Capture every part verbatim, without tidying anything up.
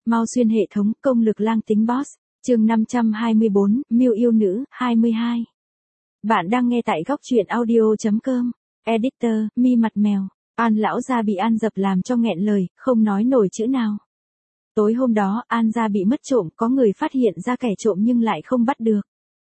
mau xuyên hệ thống, công lực lang tính boss. Chương năm trăm hai mươi bốn, Miêu yêu nữ, hai mươi hai. Bạn đang nghe tại góc truyện audio chấm com. Editor, Mi mặt mèo. An lão gia bị An Dập làm cho nghẹn lời, không nói nổi chữ nào. Tối hôm đó, An gia bị mất trộm, có người phát hiện ra kẻ trộm nhưng lại không bắt được.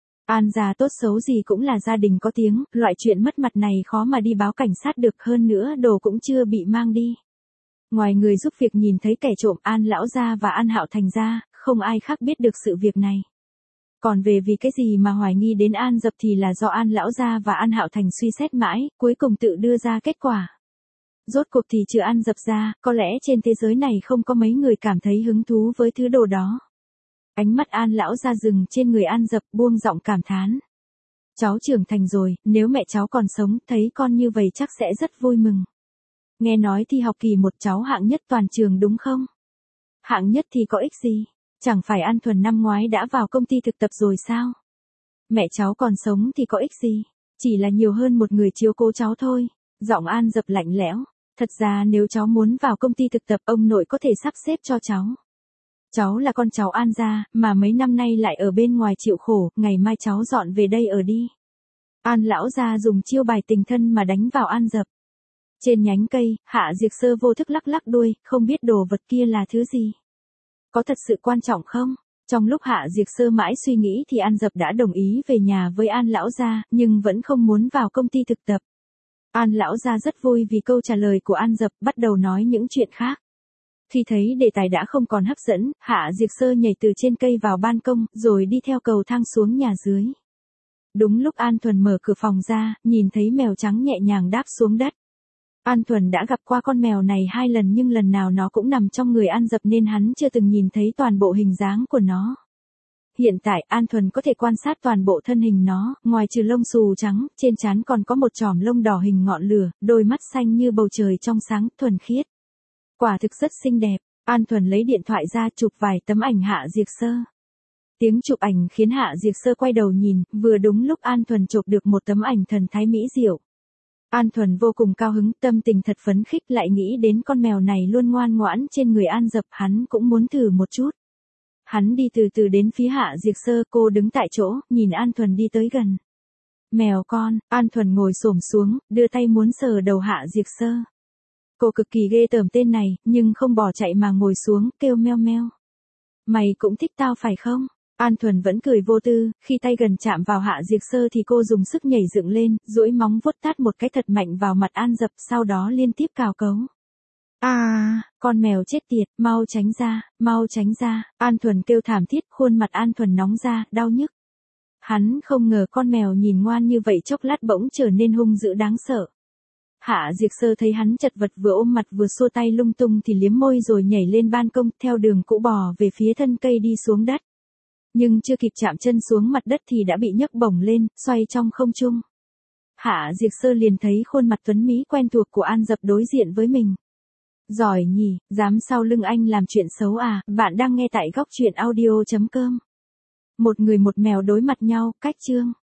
An gia tốt xấu gì cũng là gia đình có tiếng, loại chuyện mất mặt này khó mà đi báo cảnh sát được, hơn nữa đồ cũng chưa bị mang đi. Ngoài người giúp việc nhìn thấy kẻ trộm An lão gia và An Hạo Thành ra, không ai khác biết được sự việc này. Còn về vì cái gì mà hoài nghi đến An Dập thì là do An lão gia và An Hạo Thành suy xét mãi, cuối cùng tự đưa ra kết quả. Rốt cuộc thì trừ An Dập ra, có lẽ trên thế giới này không có mấy người cảm thấy hứng thú với thứ đồ đó. Ánh mắt An lão gia dừng trên người An Dập, buông giọng cảm thán. Cháu trưởng thành rồi, nếu mẹ cháu còn sống, thấy con như vậy chắc sẽ rất vui mừng. Nghe nói thi học kỳ một cháu hạng nhất toàn trường đúng không? Hạng nhất thì có ích gì? Chẳng phải An Thuần năm ngoái đã vào công ty thực tập rồi sao? Mẹ cháu còn sống thì có ích gì? Chỉ là nhiều hơn một người chiếu cố cháu thôi. Giọng An Dập lạnh lẽo. Thật ra nếu cháu muốn vào công ty thực tập, ông nội có thể sắp xếp cho cháu. Cháu là con cháu An gia, mà mấy năm nay lại ở bên ngoài chịu khổ, ngày mai cháu dọn về đây ở đi. An lão gia dùng chiêu bài tình thân mà đánh vào An Dập. Trên nhánh cây, Hạ Diệt Sơ vô thức lắc lắc đuôi, không biết đồ vật kia là thứ gì. Có thật sự quan trọng không? Trong lúc Hạ Diệt Sơ mãi suy nghĩ thì An Dập đã đồng ý về nhà với An lão gia, nhưng vẫn không muốn vào công ty thực tập. An lão gia rất vui vì câu trả lời của An Dập, bắt đầu nói những chuyện khác. Khi thấy đề tài đã không còn hấp dẫn, Hạ Diệt Sơ nhảy từ trên cây vào ban công, rồi đi theo cầu thang xuống nhà dưới. Đúng lúc An Thuần mở cửa phòng ra, nhìn thấy mèo trắng nhẹ nhàng đáp xuống đất. An Thuần đã gặp qua con mèo này hai lần nhưng lần nào nó cũng nằm trong người An Dập nên hắn chưa từng nhìn thấy toàn bộ hình dáng của nó. Hiện tại An Thuần có thể quan sát toàn bộ thân hình nó, ngoài trừ lông xù trắng, trên trán còn có một chòm lông đỏ hình ngọn lửa, đôi mắt xanh như bầu trời trong sáng, thuần khiết. Quả thực rất xinh đẹp. An Thuần lấy điện thoại ra chụp vài tấm ảnh Hạ Diệt Sơ. Tiếng chụp ảnh khiến Hạ Diệt Sơ quay đầu nhìn, vừa đúng lúc An Thuần chụp được một tấm ảnh thần thái mỹ diệu. An Thuần vô cùng cao hứng, tâm tình thật phấn khích, lại nghĩ đến con mèo này luôn ngoan ngoãn trên người An Dập, hắn cũng muốn thử một chút. Hắn đi từ từ đến phía Hạ Diệt Sơ, cô đứng tại chỗ, nhìn An Thuần đi tới gần. Mèo con, An Thuần ngồi xổm xuống, đưa tay muốn sờ đầu Hạ Diệt Sơ. Cô cực kỳ ghê tởm tên này, nhưng không bỏ chạy mà ngồi xuống, kêu meo meo. Mày cũng thích tao phải không? An Thuần vẫn cười vô tư, khi tay gần chạm vào Hạ Diệt Sơ thì cô dùng sức nhảy dựng lên, duỗi móng vuốt tát một cái thật mạnh vào mặt An Dập, sau đó liên tiếp cào cấu. À, con mèo chết tiệt, mau tránh ra, mau tránh ra, An Thuần kêu thảm thiết, khuôn mặt An Thuần nóng ra, đau nhức. Hắn không ngờ con mèo nhìn ngoan như vậy chốc lát bỗng trở nên hung dữ đáng sợ. Hạ Diệt Sơ thấy hắn chật vật vừa ôm mặt vừa xua tay lung tung thì liếm môi rồi nhảy lên ban công, theo đường cũ bò về phía thân cây đi xuống đất. Nhưng chưa kịp chạm chân xuống mặt đất thì đã bị nhấc bổng lên, xoay trong không trung. Hạ Diệt Sơ liền thấy khuôn mặt tuấn mỹ quen thuộc của An Dập đối diện với mình. Giỏi nhỉ, dám sau lưng anh làm chuyện xấu à? Bạn đang nghe tại góc truyện audio chấm com. Một người một mèo đối mặt nhau, cách chương.